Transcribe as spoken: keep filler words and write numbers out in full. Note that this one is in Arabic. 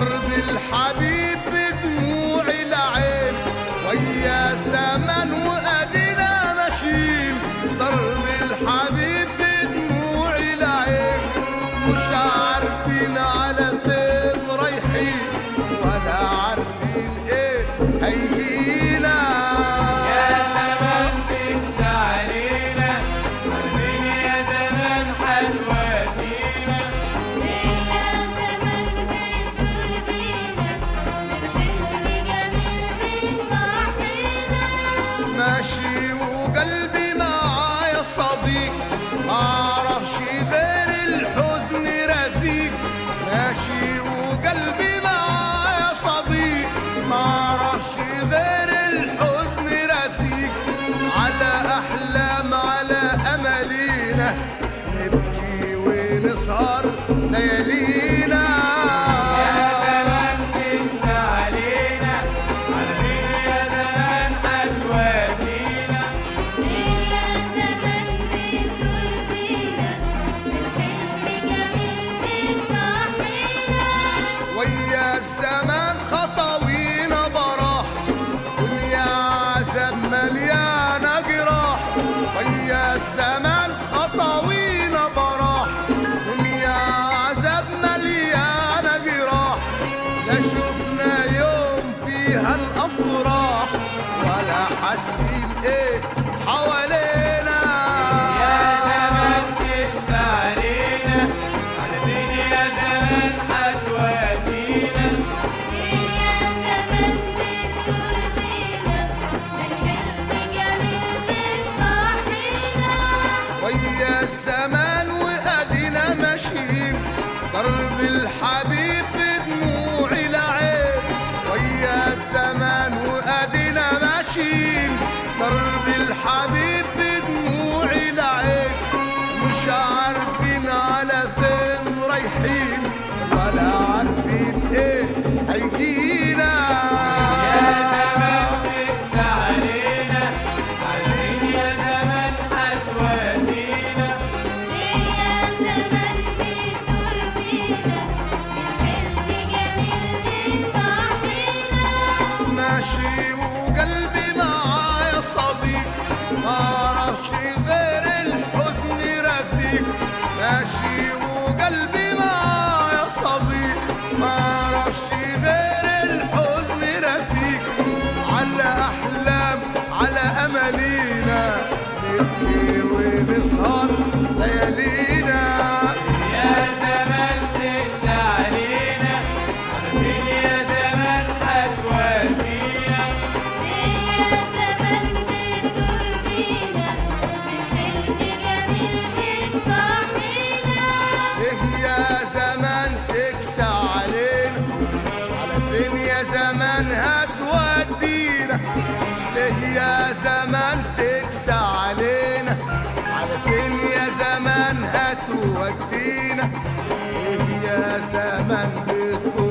درب الحبيب بدموع العين، ويا زمن وادينا ماشيين. درب الحبيب بدموع العين، مش عارفين على فين رايحين، ولا عارفين ايه هيجينا. يا زمان تنسى علينا، عارفين يا زمان حتودينا. يا زمان بتدور بينا، بالحلم جميل بيصحينا. ماشي وقلبي معايا صديق، معرفش غير الحزن رفيق. ماشي وقلبي معايا صديق، معرفش غير الحزن رفيق. على أحلام على أمالينا، نبكي ونسهر ليالينا. يا زمان تنسى علينا، عارفين يا زمان حتودينا. يا زمان بتدور بينا، بالحلم جميل بيصحينا. ويا الزمان خطاوينا براح، دنيا عذاب مليانة جراح. ويا الزمان خطاوينا براح، دنيا عذاب مليانة جراح. لا شفنا يوم فيها الأفراح، ولا حاسين ايه حوالينا. يا زمان تنسى علينا، عارفين يا زمان حتودينا. يا زمان بتدور بينا، بالحلم جميل بيصحينا. ويا الزمان وادينا ماشيين، درب الحبيب بدموع العين. ويا الزمان وادينا ماشيين، درب الحبيب بدموع العين. مش عارفين على فين رايحين، ولا عارفين ايه هيجينا. يا زمان تنسى علينا، عارفين يا زمان حتودينا. يا زمان بتدور بينا، بالحلم جميل بيصحينا. ماشي وقلبي معايا صديق، معرفش غير الحزن رفيق. ماشي وقلبي معايا صديق، معرفش غير الحزن رفيق. على أحلام على أمالينا، نبكي ونسهر ليالينا. يا زمان تنسى علينا، عارفين يا زمان حتودينا. يا زمان بتدور بينا، بالحلم جميل بيصحينا. إيه يا زمان تكسى علينا، على فين يا زمان هتودينا. ليه يا زمان تكسى علينا، على فين يا زمان هتودينا. إيه يا زمان بتقول